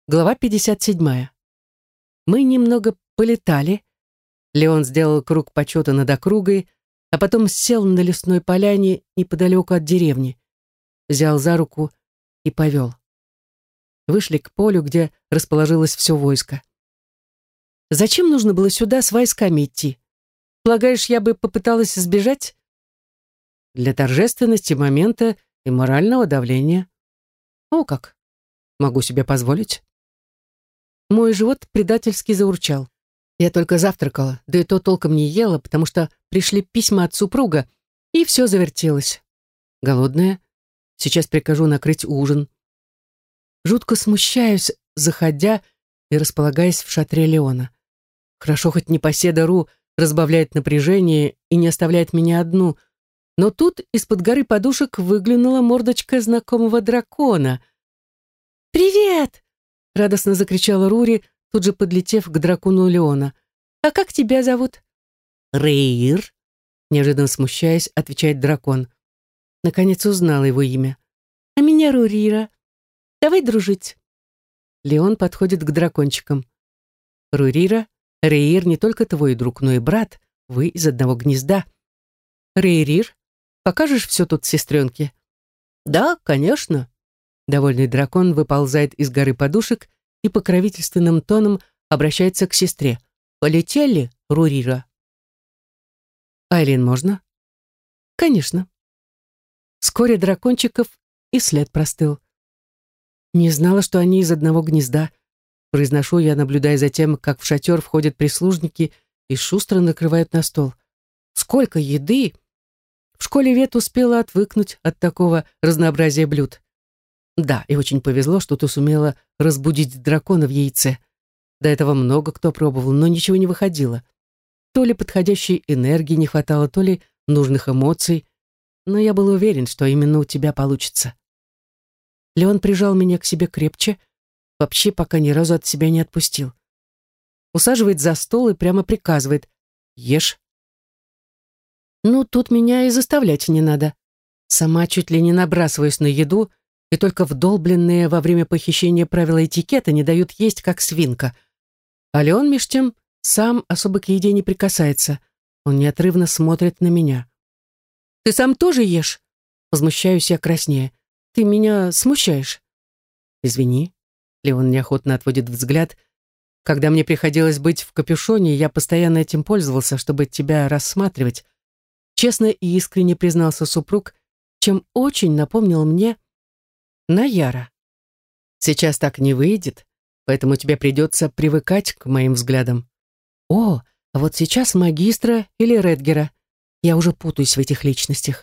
Глава 57. Мы немного полетали. Леон сделал круг почета над округой, а потом сел на лесной поляне неподалеку от деревни, взял за руку и повел. Вышли к полю, где расположилось все войско. Зачем нужно было сюда с войсками идти? Полагаешь, я бы попыталась сбежать? Для торжественности момента и морального давления. О, как! Могу себе позволить. Мой живот предательски заурчал. Я только завтракала, да и то толком не ела, потому что пришли письма от супруга, и все завертелось. Голодная. Сейчас прикажу накрыть ужин. Жутко смущаюсь, заходя и располагаясь в шатре Леона. Хорошо, хоть непоседа Ру разбавляет напряжение и не оставляет меня одну, но тут из-под горы подушек выглянула мордочка знакомого дракона. «Привет!» — радостно закричала Рури, тут же подлетев к дракону Леона. «А как тебя зовут?» «Рейр», — неожиданно смущаясь, отвечает дракон. Наконец узнала его имя. «А меня Рурира. Давай дружить». Леон подходит к дракончикам. «Рурира, Рейр не только твой друг, но и брат. Вы из одного гнезда. Рейрир, покажешь все тут сестренке?» «Да, конечно». Довольный дракон выползает из горы подушек и покровительственным тоном обращается к сестре. «Полетели, Рурира?» «Айлин, можно?» «Конечно». Вскоре дракончиков и след простыл. «Не знала, что они из одного гнезда», произношу я, наблюдая за тем, как в шатер входят прислужники и шустро накрывают на стол. «Сколько еды!» В школе Вет успела отвыкнуть от такого разнообразия блюд. Да, и очень повезло, что ты сумела разбудить дракона в яйце. До этого много кто пробовал, но ничего не выходило. То ли подходящей энергии не хватало, то ли нужных эмоций, но я был уверен, что именно у тебя получится. Леон прижал меня к себе крепче, вообще пока ни разу от себя не отпустил. Усаживает за стол и прямо приказывает: «Ешь». Ну, тут меня и заставлять не надо. Сама чуть ли не набрасываюсь на еду, и только вдолбленные во время похищения правила этикета не дают есть, как свинка. А Леон, меж тем, сам особо к еде не прикасается. Он неотрывно смотрит на меня. «Ты сам тоже ешь?» Возмущаюсь я краснее. «Ты меня смущаешь». «Извини». Леон неохотно отводит взгляд. «Когда мне приходилось быть в капюшоне, я постоянно этим пользовался, чтобы тебя рассматривать». Честно и искренне признался супруг, чем очень напомнил мне Наяра. «Сейчас так не выйдет, поэтому тебе придется привыкать к моим взглядам». «О, а вот сейчас магистра или Редгера. Я уже путаюсь в этих личностях».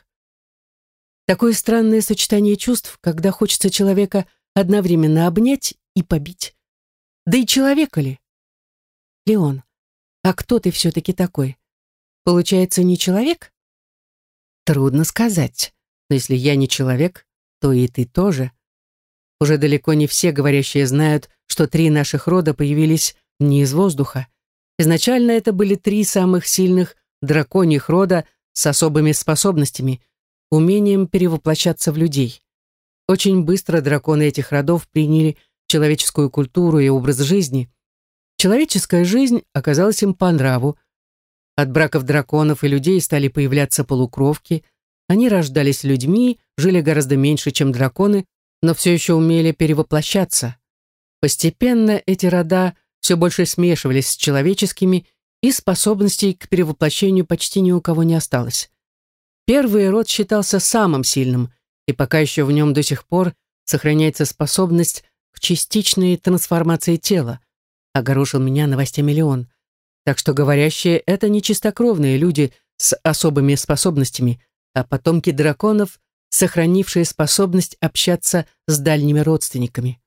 Такое странное сочетание чувств, когда хочется человека одновременно обнять и побить. Да и человека ли? «Леон, а кто ты все-таки такой? Получается, не человек?» «Трудно сказать, но если я не человек, то и ты тоже. Уже далеко не все говорящие знают, что 3 наших рода появились не из воздуха. Изначально это были 3 самых сильных драконьих рода с особыми способностями, умением перевоплощаться в людей. Очень быстро драконы этих родов приняли человеческую культуру и образ жизни. Человеческая жизнь оказалась им по нраву. От браков драконов и людей стали появляться полукровки. Они рождались людьми, жили гораздо меньше, чем драконы, но все еще умели перевоплощаться. Постепенно эти рода все больше смешивались с человеческими, и способностей к перевоплощению почти ни у кого не осталось. Первый род считался самым сильным, и пока еще в нем до сих пор сохраняется способность к частичной трансформации тела, огорошил меня новостями Леон. Так что говорящие — это не чистокровные люди с особыми способностями, а потомки драконов, сохранившие способность общаться с дальними родственниками.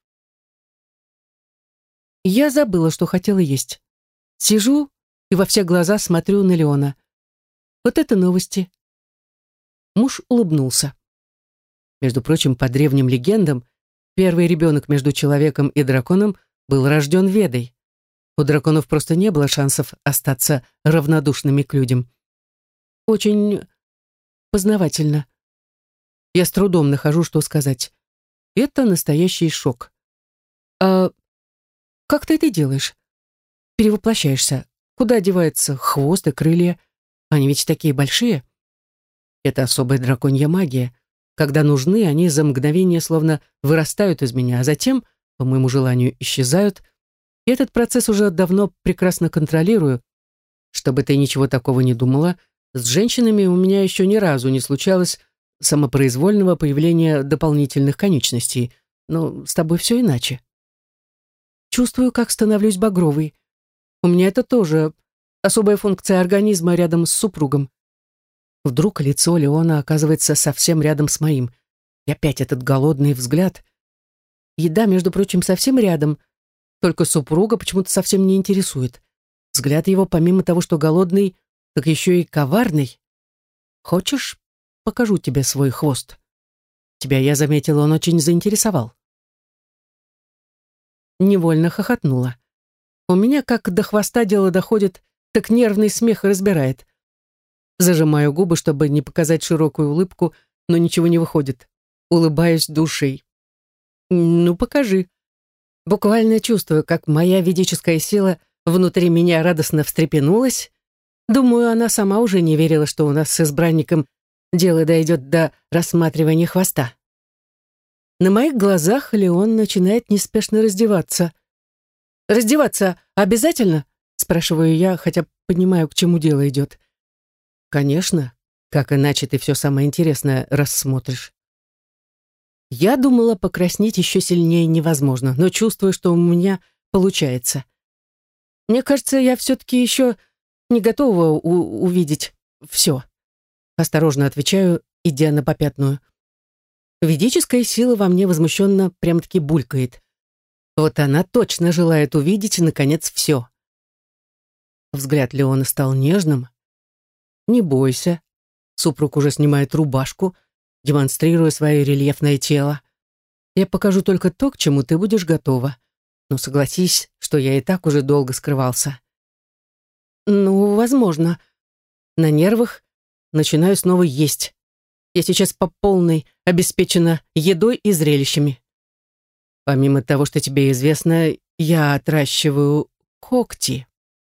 Я забыла, что хотела есть. Сижу и во все глаза смотрю на Леона. Вот это новости. Муж улыбнулся. Между прочим, по древним легендам, первый ребенок между человеком и драконом был рожден Ведой. У драконов просто не было шансов остаться равнодушными к людям. Очень познавательно. Я с трудом нахожу, что сказать. Это настоящий шок. А Как ты это делаешь? Перевоплощаешься. Куда девается хвост и крылья? Они ведь такие большие. Это особая драконья магия. Когда нужны, они за мгновение словно вырастают из меня, а затем, по моему желанию, исчезают. И этот процесс уже давно прекрасно контролирую. Чтобы ты ничего такого не думала, с женщинами у меня еще ни разу не случалось самопроизвольного появления дополнительных конечностей. Но с тобой все иначе. Чувствую, как становлюсь багровой. У меня это тоже особая функция организма рядом с супругом. Вдруг лицо Леона оказывается совсем рядом с моим. И опять этот голодный взгляд. Еда, между прочим, совсем рядом, только супруга почему-то совсем не интересует. Взгляд его, помимо того, что голодный, так еще и коварный. Хочешь, покажу тебе свой хвост? Тебя, я заметила, он очень заинтересовал. Невольно хохотнула. У меня, как до хвоста дело доходит, так нервный смех разбирает. Зажимаю губы, чтобы не показать широкую улыбку, но ничего не выходит. Улыбаюсь душей. Ну, покажи. Буквально чувствую, как моя ведическая сила внутри меня радостно встрепенулась. Думаю, она сама уже не верила, что у нас с избранником дело дойдет до рассматривания хвоста. На моих глазах Леон начинает неспешно раздеваться. «Раздеваться обязательно?» — спрашиваю я, хотя понимаю, к чему дело идет. «Конечно. Как иначе ты все самое интересное рассмотришь?» Я думала, покраснеть еще сильнее невозможно, но чувствую, что у меня получается. Мне кажется, я все-таки еще не готова увидеть все. Осторожно отвечаю, идя на попятную. Ведическая сила во мне возмущенно прям-таки булькает. Вот она точно желает увидеть, наконец, все. Взгляд Леона стал нежным. «Не бойся». Супруг уже снимает рубашку, демонстрируя свое рельефное тело. «Я покажу только то, к чему ты будешь готова. Но согласись, что я и так уже долго скрывался». «Ну, возможно. На нервах начинаю снова есть. Я сейчас по полной обеспечена едой и зрелищами. Помимо того, что тебе известно, я отращиваю когти».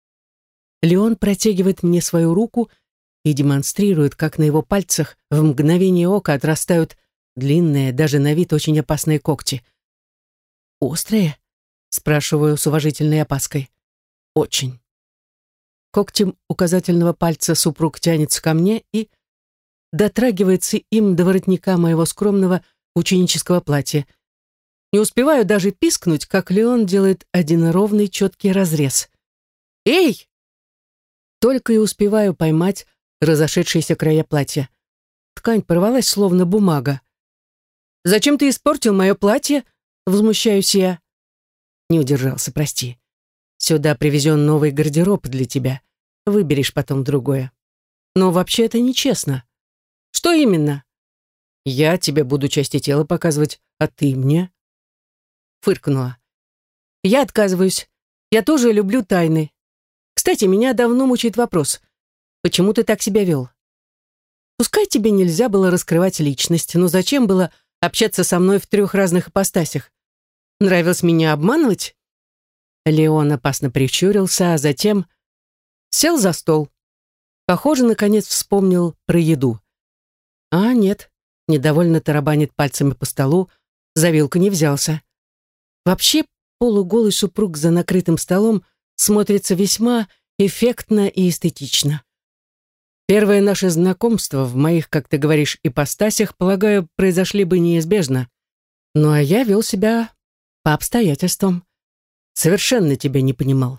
Леон протягивает мне свою руку и демонстрирует, как на его пальцах в мгновение ока отрастают длинные, даже на вид очень опасные когти. «Острые?» — спрашиваю с уважительной опаской. «Очень». Когтем указательного пальца супруг тянется ко мне и дотрагивается им до воротника моего скромного ученического платья. Не успеваю даже пискнуть, как Леон делает один ровный четкий разрез. «Эй!» Только и успеваю поймать разошедшиеся края платья. Ткань порвалась, словно бумага. «Зачем ты испортил мое платье?» — возмущаюсь я. Не удержался, прости. Сюда привезен новый гардероб для тебя. Выберешь потом другое. Но вообще это нечестно. Что именно? Я тебе буду части тела показывать, а ты мне? Фыркнула. Я отказываюсь. Я тоже люблю тайны. Кстати, меня давно мучает вопрос. Почему ты так себя вел? Пускай тебе нельзя было раскрывать личность, но зачем было общаться со мной в 3 разных ипостасях? Нравилось меня обманывать? Леон опасно прищурился, а затем сел за стол. Похоже, наконец вспомнил про еду. А нет, недовольно тарабанит пальцами по столу, за вилку не взялся. Вообще, полуголый супруг за накрытым столом смотрится весьма эффектно и эстетично. Первое наше знакомство в моих, как ты говоришь, ипостасях, полагаю, произошли бы неизбежно. Ну а я вел себя по обстоятельствам. Совершенно тебя не понимал.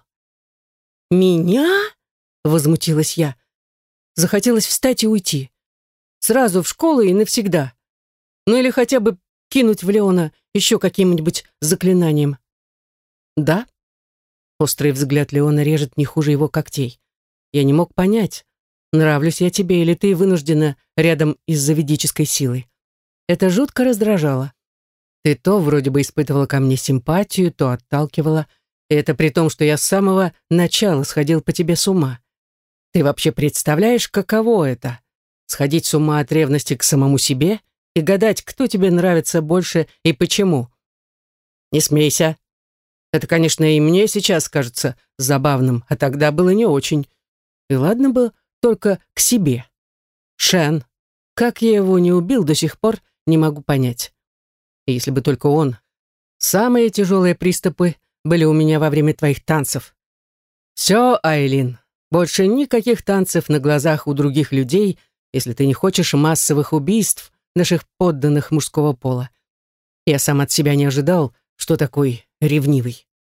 «Меня?» — возмутилась я. Захотелось встать и уйти. Сразу в школу и навсегда. Ну или хотя бы кинуть в Леона еще каким-нибудь заклинанием. «Да?» Острый взгляд Леона режет не хуже его когтей. Я не мог понять, нравлюсь я тебе или ты вынуждена рядом из-за ведической силы. Это жутко раздражало. Ты то вроде бы испытывала ко мне симпатию, то отталкивала. И это при том, что я с самого начала сходил по тебе с ума. Ты вообще представляешь, каково это? Сходить с ума от ревности к самому себе и гадать, кто тебе нравится больше и почему. Не смейся. Это, конечно, и мне сейчас кажется забавным, а тогда было не очень. И ладно бы только к себе. Шен, как я его не убил, до сих пор не могу понять. И если бы только он. Самые тяжелые приступы были у меня во время твоих танцев. Все, Айлин, больше никаких танцев на глазах у других людей, если ты не хочешь массовых убийств наших подданных мужского пола. Я сам от себя не ожидал, что такой ревнивый.